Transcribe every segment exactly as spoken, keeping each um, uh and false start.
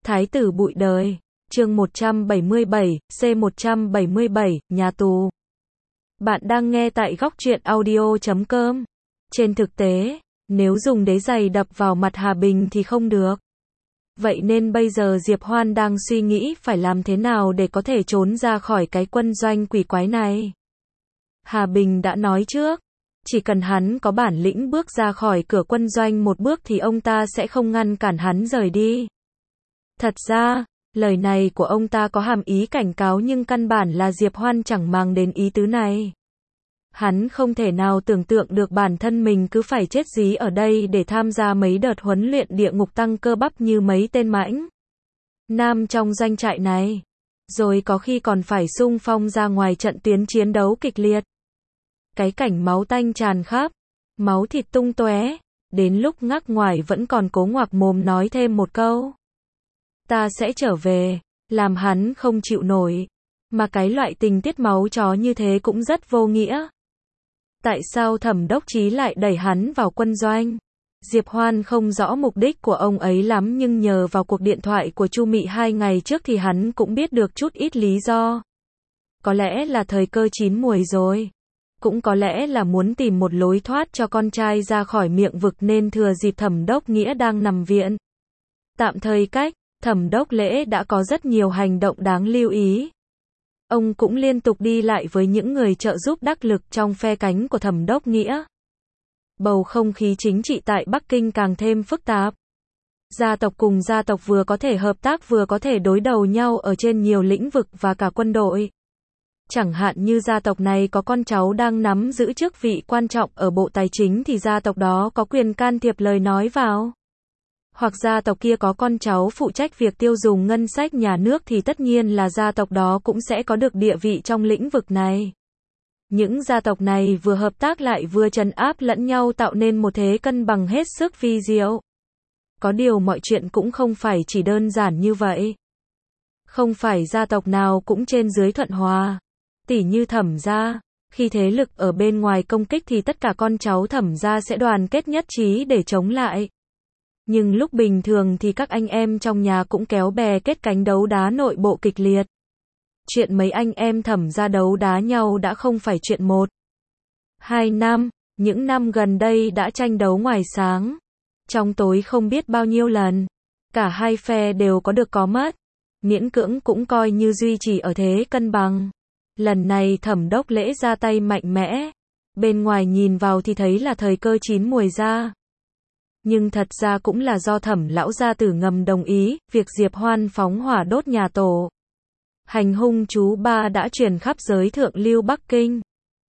Thái tử bụi đời. Chương một trăm bảy mươi bảy, C một trăm bảy mươi bảy, nhà tù. Bạn đang nghe tại góc truyện audio chấm com. Trên thực tế, nếu dùng đế giày đập vào mặt Hà Bình thì không được. Vậy nên bây giờ Diệp Hoan đang suy nghĩ phải làm thế nào để có thể trốn ra khỏi cái quân doanh quỷ quái này. Hà Bình đã nói trước, chỉ cần hắn có bản lĩnh bước ra khỏi cửa quân doanh một bước thì ông ta sẽ không ngăn cản hắn rời đi. Thật ra, lời này của ông ta có hàm ý cảnh cáo nhưng căn bản là Diệp Hoan chẳng mang đến ý tứ này. Hắn không thể nào tưởng tượng được bản thân mình cứ phải chết dí ở đây để tham gia mấy đợt huấn luyện địa ngục tăng cơ bắp như mấy tên mãnh nam trong doanh trại này. Rồi có khi còn phải xung phong ra ngoài trận tuyến chiến đấu kịch liệt. Cái cảnh máu tanh tràn khắp, máu thịt tung tóe, đến lúc ngắc ngoài vẫn còn cố ngoạc mồm nói thêm một câu. Ta sẽ trở về, làm hắn không chịu nổi. Mà cái loại tình tiết máu chó như thế cũng rất vô nghĩa. Tại sao Thẩm Đốc Chí lại đẩy hắn vào quân doanh? Diệp Hoan không rõ mục đích của ông ấy lắm nhưng nhờ vào cuộc điện thoại của Chu Mị hai ngày trước thì hắn cũng biết được chút ít lý do. Có lẽ là thời cơ chín muồi rồi. Cũng có lẽ là muốn tìm một lối thoát cho con trai ra khỏi miệng vực nên thừa dịp Thẩm Đốc Nghĩa đang nằm viện. Tạm thời cách, Thẩm Đốc Lễ đã có rất nhiều hành động đáng lưu ý. Ông cũng liên tục đi lại với những người trợ giúp đắc lực trong phe cánh của Thẩm Đốc Nghĩa. Bầu không khí chính trị tại Bắc Kinh càng thêm phức tạp. Gia tộc cùng gia tộc vừa có thể hợp tác vừa có thể đối đầu nhau ở trên nhiều lĩnh vực và cả quân đội. Chẳng hạn như gia tộc này có con cháu đang nắm giữ chức vị quan trọng ở Bộ Tài chính thì gia tộc đó có quyền can thiệp lời nói vào. Hoặc gia tộc kia có con cháu phụ trách việc tiêu dùng ngân sách nhà nước thì tất nhiên là gia tộc đó cũng sẽ có được địa vị trong lĩnh vực này. Những gia tộc này vừa hợp tác lại vừa trấn áp lẫn nhau tạo nên một thế cân bằng hết sức vi diệu. Có điều mọi chuyện cũng không phải chỉ đơn giản như vậy. Không phải gia tộc nào cũng trên dưới thuận hòa. Tỉ như Thẩm gia, khi thế lực ở bên ngoài công kích thì tất cả con cháu Thẩm gia sẽ đoàn kết nhất trí để chống lại. Nhưng lúc bình thường thì các anh em trong nhà cũng kéo bè kết cánh đấu đá nội bộ kịch liệt. Chuyện mấy anh em Thẩm gia đấu đá nhau đã không phải chuyện một. Hai năm, những năm gần đây đã tranh đấu ngoài sáng. Trong tối không biết bao nhiêu lần. Cả hai phe đều có được có mất. Miễn cưỡng cũng coi như duy trì ở thế cân bằng. Lần này Thẩm Đốc Lễ ra tay mạnh mẽ. Bên ngoài nhìn vào thì thấy là thời cơ chín muồi ra. Nhưng thật ra cũng là do Thẩm lão gia tử ngầm đồng ý, việc Diệp Hoan phóng hỏa đốt nhà tổ. Hành hung chú ba đã truyền khắp giới thượng lưu Bắc Kinh.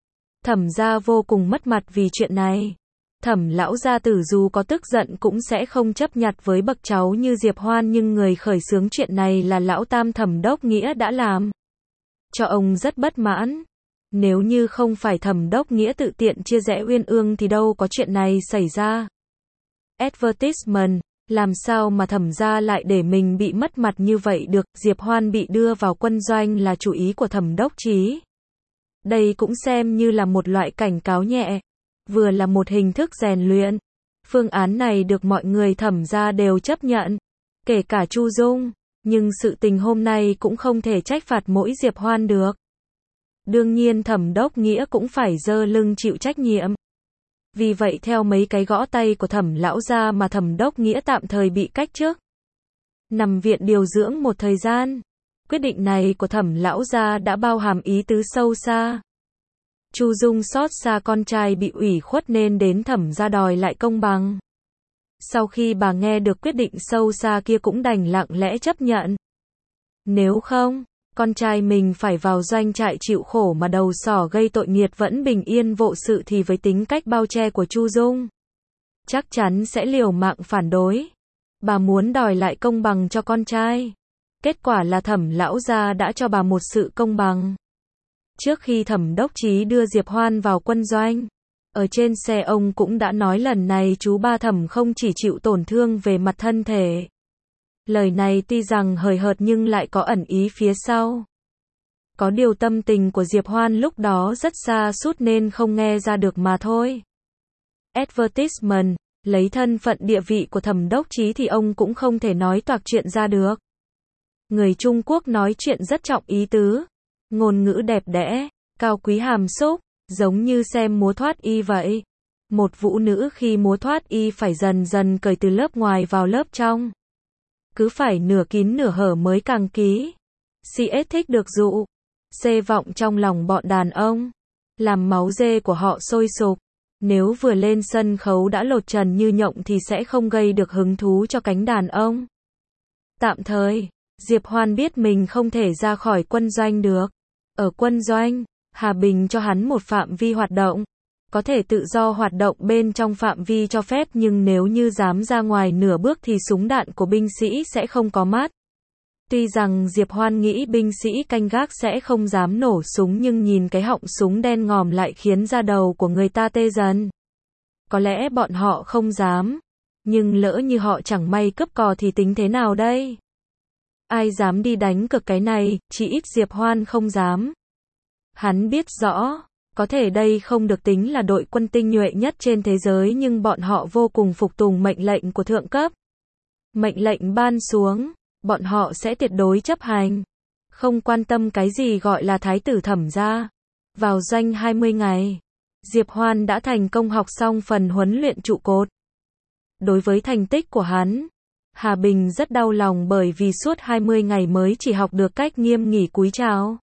Thẩm gia vô cùng mất mặt vì chuyện này. Thẩm lão gia tử dù có tức giận cũng sẽ không chấp nhặt với bậc cháu như Diệp Hoan nhưng người khởi xướng chuyện này là lão tam Thẩm Đốc Nghĩa đã làm. Cho ông rất bất mãn. Nếu như không phải Thẩm Đốc Nghĩa tự tiện chia rẽ Uyên Ương thì đâu có chuyện này xảy ra. Advertisement, làm sao mà Thẩm gia lại để mình bị mất mặt như vậy được? Diệp Hoan bị đưa vào quân doanh là chủ ý của Thẩm Đốc Chí. Đây cũng xem như là một loại cảnh cáo nhẹ, vừa là một hình thức rèn luyện. Phương án này được mọi người Thẩm gia đều chấp nhận, kể cả Chu Dung, nhưng sự tình hôm nay cũng không thể trách phạt mỗi Diệp Hoan được. Đương nhiên Thẩm Đốc Nghĩa cũng phải giơ lưng chịu trách nhiệm. Vì vậy theo mấy cái gõ tay của Thẩm lão gia mà Thẩm Đốc Nghĩa tạm thời bị cách chức. Nằm viện điều dưỡng một thời gian. Quyết định này của Thẩm lão gia đã bao hàm ý tứ sâu xa. Chu Dung xót xa con trai bị ủy khuất nên đến Thẩm gia đòi lại công bằng. Sau khi bà nghe được quyết định sâu xa kia cũng đành lặng lẽ chấp nhận. Nếu không, con trai mình phải vào doanh trại chịu khổ mà đầu sỏ gây tội nghiệt vẫn bình yên vô sự thì với tính cách bao che của Chu Dung, chắc chắn sẽ liều mạng phản đối. Bà muốn đòi lại công bằng cho con trai. Kết quả là Thẩm lão gia đã cho bà một sự công bằng. Trước khi Thẩm Đốc Chí đưa Diệp Hoan vào quân doanh, ở trên xe ông cũng đã nói lần này chú ba Thẩm không chỉ chịu tổn thương về mặt thân thể. Lời này tuy rằng hời hợt nhưng lại có ẩn ý phía sau. Có điều tâm tình của Diệp Hoan lúc đó rất xa sút nên không nghe ra được mà thôi. Advertisement, lấy thân phận địa vị của Thẩm Đốc Chí thì ông cũng không thể nói toạc chuyện ra được. Người Trung Quốc nói chuyện rất trọng ý tứ, ngôn ngữ đẹp đẽ, cao quý hàm xúc, giống như xem múa thoát y vậy. Một vũ nữ khi múa thoát y phải dần dần cởi từ lớp ngoài vào lớp trong. Cứ phải nửa kín nửa hở mới càng ký. xê ét thích được dụ. C vọng trong lòng bọn đàn ông. Làm máu dê của họ sôi sục. Nếu vừa lên sân khấu đã lột trần như nhộng thì sẽ không gây được hứng thú cho cánh đàn ông. Tạm thời, Diệp Hoan biết mình không thể ra khỏi quân doanh được. Ở quân doanh, Hà Bình cho hắn một phạm vi hoạt động. Có thể tự do hoạt động bên trong phạm vi cho phép, nhưng nếu như dám ra ngoài nửa bước thì súng đạn của binh sĩ sẽ không có mắt. Tuy rằng Diệp Hoan nghĩ binh sĩ canh gác sẽ không dám nổ súng, nhưng nhìn cái họng súng đen ngòm lại khiến da đầu của người ta tê dần. Có lẽ bọn họ không dám, nhưng lỡ như họ chẳng may cướp cò thì tính thế nào đây? Ai dám đi đánh cược cái này, chỉ ít Diệp Hoan không dám. Hắn biết rõ, có thể đây không được tính là đội quân tinh nhuệ nhất trên thế giới, nhưng bọn họ vô cùng phục tùng mệnh lệnh của thượng cấp. Mệnh lệnh ban xuống, bọn họ sẽ tuyệt đối chấp hành. Không quan tâm cái gì gọi là thái tử Thẩm gia. Vào doanh hai mươi ngày, Diệp Hoan đã thành công học xong phần huấn luyện trụ cột. Đối với thành tích của hắn, Hà Bình rất đau lòng bởi vì suốt hai mươi ngày mới chỉ học được cách nghiêm nghỉ cúi chào.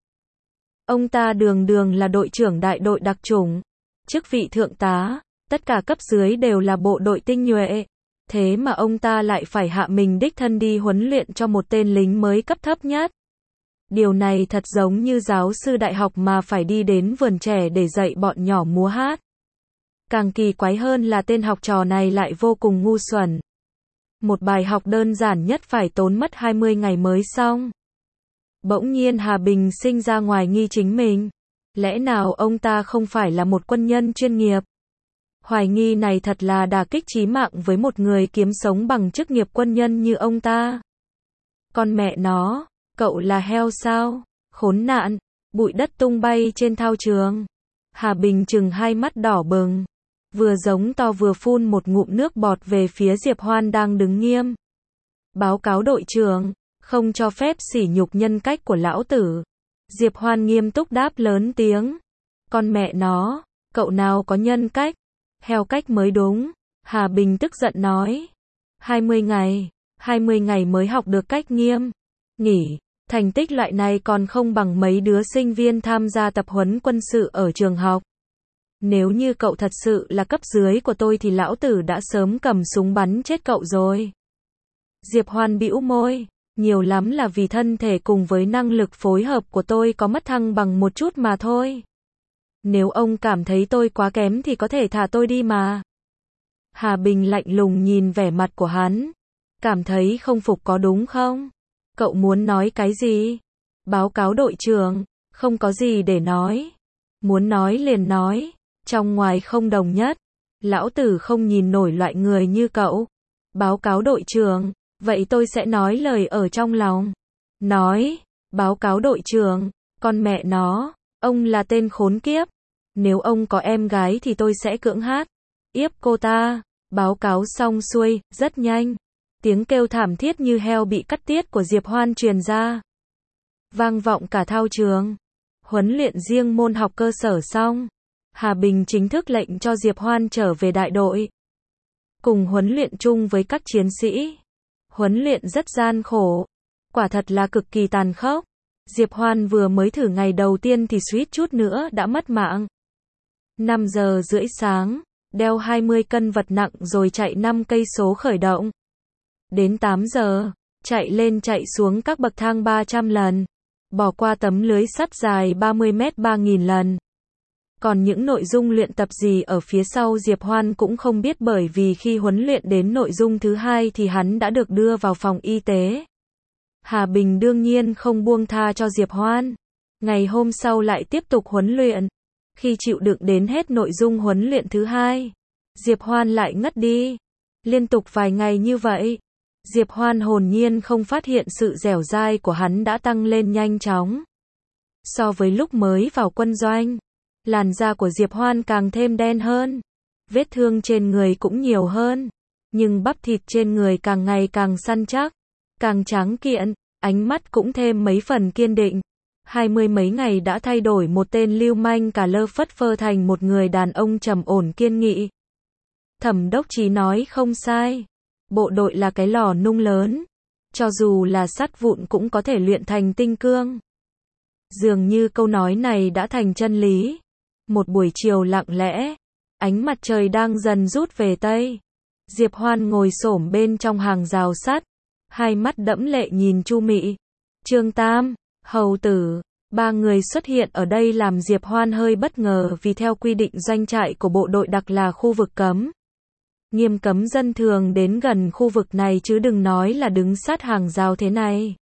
Ông ta đường đường là đội trưởng đại đội đặc chủng, chức vị thượng tá, tất cả cấp dưới đều là bộ đội tinh nhuệ. Thế mà ông ta lại phải hạ mình đích thân đi huấn luyện cho một tên lính mới cấp thấp nhất. Điều này thật giống như giáo sư đại học mà phải đi đến vườn trẻ để dạy bọn nhỏ múa hát. Càng kỳ quái hơn là tên học trò này lại vô cùng ngu xuẩn. Một bài học đơn giản nhất phải tốn mất hai mươi ngày mới xong. Bỗng nhiên Hà Bình sinh ra hoài nghi chính mình. Lẽ nào ông ta không phải là một quân nhân chuyên nghiệp? Hoài nghi này thật là đả kích chí mạng với một người kiếm sống bằng chức nghiệp quân nhân như ông ta. Con mẹ nó, cậu là heo sao? Khốn nạn, bụi đất tung bay trên thao trường. Hà Bình trừng hai mắt đỏ bừng, vừa giống to vừa phun một ngụm nước bọt về phía Diệp Hoan đang đứng nghiêm. Báo cáo đội trưởng, không cho phép sỉ nhục nhân cách của lão tử. Diệp Hoan nghiêm túc đáp lớn tiếng. Con mẹ nó, cậu nào có nhân cách? Heo cách mới đúng. Hà Bình tức giận nói. hai mươi ngày, hai mươi ngày mới học được cách nghiêm nghỉ. Thành tích loại này còn không bằng mấy đứa sinh viên tham gia tập huấn quân sự ở trường học. Nếu như cậu thật sự là cấp dưới của tôi thì lão tử đã sớm cầm súng bắn chết cậu rồi. Diệp Hoan bĩu môi. Nhiều lắm là vì thân thể cùng với năng lực phối hợp của tôi có mất thăng bằng một chút mà thôi. Nếu ông cảm thấy tôi quá kém thì có thể thả tôi đi mà. Hà Bình lạnh lùng nhìn vẻ mặt của hắn. Cảm thấy không phục có đúng không? Cậu muốn nói cái gì? Báo cáo đội trưởng, không có gì để nói. Muốn nói liền nói, trong ngoài không đồng nhất. Lão tử không nhìn nổi loại người như cậu. Báo cáo đội trưởng, vậy tôi sẽ nói lời ở trong lòng. Nói, báo cáo đội trưởng, con mẹ nó, ông là tên khốn kiếp. Nếu ông có em gái thì tôi sẽ cưỡng hát yếp cô ta. Báo cáo xong xuôi, rất nhanh. Tiếng kêu thảm thiết như heo bị cắt tiết của Diệp Hoan truyền ra. Vang vọng cả thao trường. Huấn luyện riêng môn học cơ sở xong. Hà Bình chính thức lệnh cho Diệp Hoan trở về đại đội. Cùng huấn luyện chung với các chiến sĩ. Huấn luyện rất gian khổ. Quả thật là cực kỳ tàn khốc. Diệp Hoan vừa mới thử ngày đầu tiên thì suýt chút nữa đã mất mạng. năm giờ rưỡi sáng, đeo hai mươi cân vật nặng rồi chạy năm cây số khởi động. Đến tám giờ, chạy lên chạy xuống các bậc thang ba trăm lần. Bỏ qua tấm lưới sắt dài ba mươi mét ba nghìn lần. Còn những nội dung luyện tập gì ở phía sau Diệp Hoan cũng không biết, bởi vì khi huấn luyện đến nội dung thứ hai thì hắn đã được đưa vào phòng y tế. Hà Bình đương nhiên không buông tha cho Diệp Hoan. Ngày hôm sau lại tiếp tục huấn luyện. Khi chịu đựng đến hết nội dung huấn luyện thứ hai, Diệp Hoan lại ngất đi. Liên tục vài ngày như vậy, Diệp Hoan hồn nhiên không phát hiện sự dẻo dai của hắn đã tăng lên nhanh chóng. So với lúc mới vào quân doanh, làn da của Diệp Hoan càng thêm đen hơn. Vết thương trên người cũng nhiều hơn. Nhưng bắp thịt trên người càng ngày càng săn chắc, càng tráng kiện. ánh mắt cũng thêm mấy phần kiên định. Hai mươi mấy ngày đã thay đổi một tên lưu manh cả lơ phất phơ thành một người đàn ông trầm ổn kiên nghị. Thẩm đốc chí nói không sai. Bộ đội là cái lò nung lớn. Cho dù là sắt vụn cũng có thể luyện thành tinh cương. Dường như câu nói này đã thành chân lý. Một buổi chiều lặng lẽ, ánh mặt trời đang dần rút về Tây. Diệp Hoan ngồi xổm bên trong hàng rào sắt, hai mắt đẫm lệ nhìn Chu Mị, Trương Tam, Hầu Tử. Ba người xuất hiện ở đây làm Diệp Hoan hơi bất ngờ vì theo quy định doanh trại của bộ đội đặc là khu vực cấm. Nghiêm cấm dân thường đến gần khu vực này chứ đừng nói là đứng sát hàng rào thế này.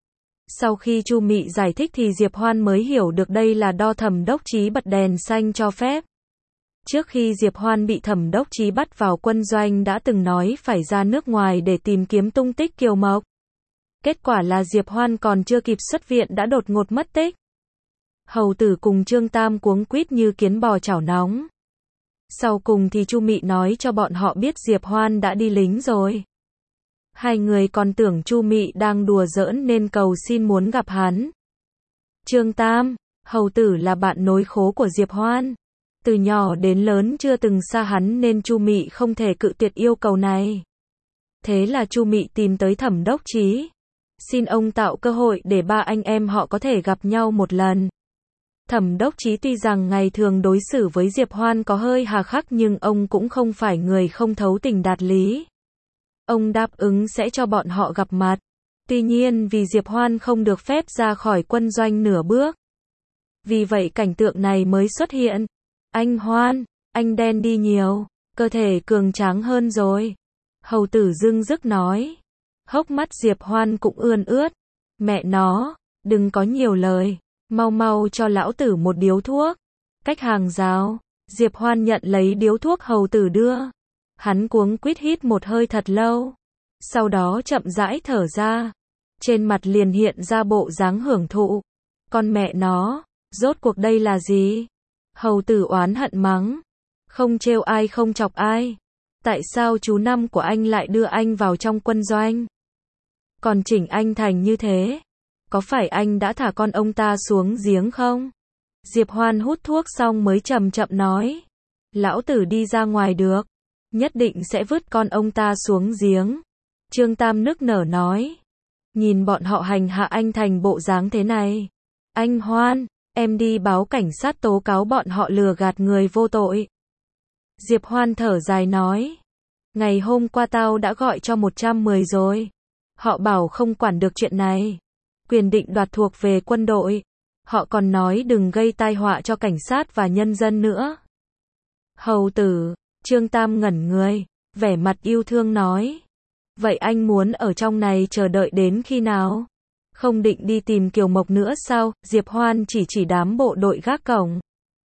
Sau khi Chu Mị giải thích thì Diệp Hoan mới hiểu được đây là do Thẩm đốc chí bật đèn xanh cho phép. Trước khi Diệp Hoan bị Thẩm đốc chí bắt vào quân doanh đã từng nói phải ra nước ngoài để tìm kiếm tung tích Kiều Mộc. Kết quả là Diệp Hoan còn chưa kịp xuất viện đã đột ngột mất tích. Hầu Tử cùng Trương Tam cuống quýt như kiến bò chảo nóng. Sau cùng thì Chu Mị nói cho bọn họ biết Diệp Hoan đã đi lính rồi. Hai người còn tưởng Chu Mị đang đùa giỡn nên cầu xin muốn gặp hắn. Trương Tam, Hầu Tử là bạn nối khố của Diệp Hoan. Từ nhỏ đến lớn chưa từng xa hắn nên Chu Mị không thể cự tuyệt yêu cầu này. Thế là Chu Mị tìm tới Thẩm đốc chí, xin ông tạo cơ hội để ba anh em họ có thể gặp nhau một lần. Thẩm đốc chí tuy rằng ngày thường đối xử với Diệp Hoan có hơi hà khắc nhưng ông cũng không phải người không thấu tình đạt lý. Ông đáp ứng sẽ cho bọn họ gặp mặt. Tuy nhiên vì Diệp Hoan không được phép ra khỏi quân doanh nửa bước. Vì vậy cảnh tượng này mới xuất hiện. Anh Hoan, anh đen đi nhiều, cơ thể cường tráng hơn rồi. Hầu Tử dưng dứt nói. Hốc mắt Diệp Hoan cũng ươn ướt. Mẹ nó, đừng có nhiều lời, mau mau cho lão tử một điếu thuốc. Cách hàng rào, Diệp Hoan nhận lấy điếu thuốc Hầu Tử đưa. Hắn cuống quýt hít một hơi thật lâu. Sau đó chậm rãi thở ra. Trên mặt liền hiện ra bộ dáng hưởng thụ. Con mẹ nó, rốt cuộc đây là gì? Hầu Tử oán hận mắng. Không trêu ai không chọc ai. Tại sao chú năm của anh lại đưa anh vào trong quân doanh? Còn chỉnh anh thành như thế. Có phải anh đã thả con ông ta xuống giếng không? Diệp Hoan hút thuốc xong mới chậm chậm nói. Lão tử đi ra ngoài được. Nhất định sẽ vứt con ông ta xuống giếng. Trương Tam nức nở nói. Nhìn bọn họ hành hạ anh thành bộ dáng thế này. Anh Hoan, em đi báo cảnh sát tố cáo bọn họ lừa gạt người vô tội. Diệp Hoan thở dài nói. Ngày hôm qua tao đã gọi cho một trăm mười rồi. Họ bảo không quản được chuyện này. Quyền định đoạt thuộc về quân đội. Họ còn nói đừng gây tai họa cho cảnh sát và nhân dân nữa. Hầu Tử, Trương Tam ngẩn người, vẻ mặt yêu thương nói. Vậy anh muốn ở trong này chờ đợi đến khi nào? Không định đi tìm Kiều Mộc nữa sao? Diệp Hoan chỉ chỉ đám bộ đội gác cổng.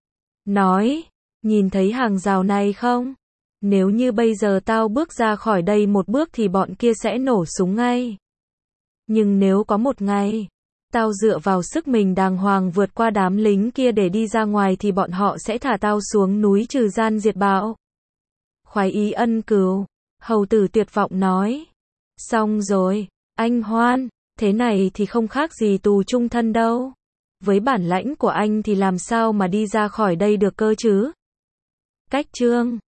Nói, nhìn thấy hàng rào này không? Nếu như bây giờ tao bước ra khỏi đây một bước thì bọn kia sẽ nổ súng ngay. Nhưng nếu có một ngày, tao dựa vào sức mình đàng hoàng vượt qua đám lính kia để đi ra ngoài thì bọn họ sẽ thả tao xuống núi trừ gian diệt bạo. Khoái ý ân cừu. Hầu Tử tuyệt vọng nói. Xong rồi, anh Hoan, thế này thì không khác gì tù chung thân đâu. Với bản lãnh của anh thì làm sao mà đi ra khỏi đây được cơ chứ? Cách chương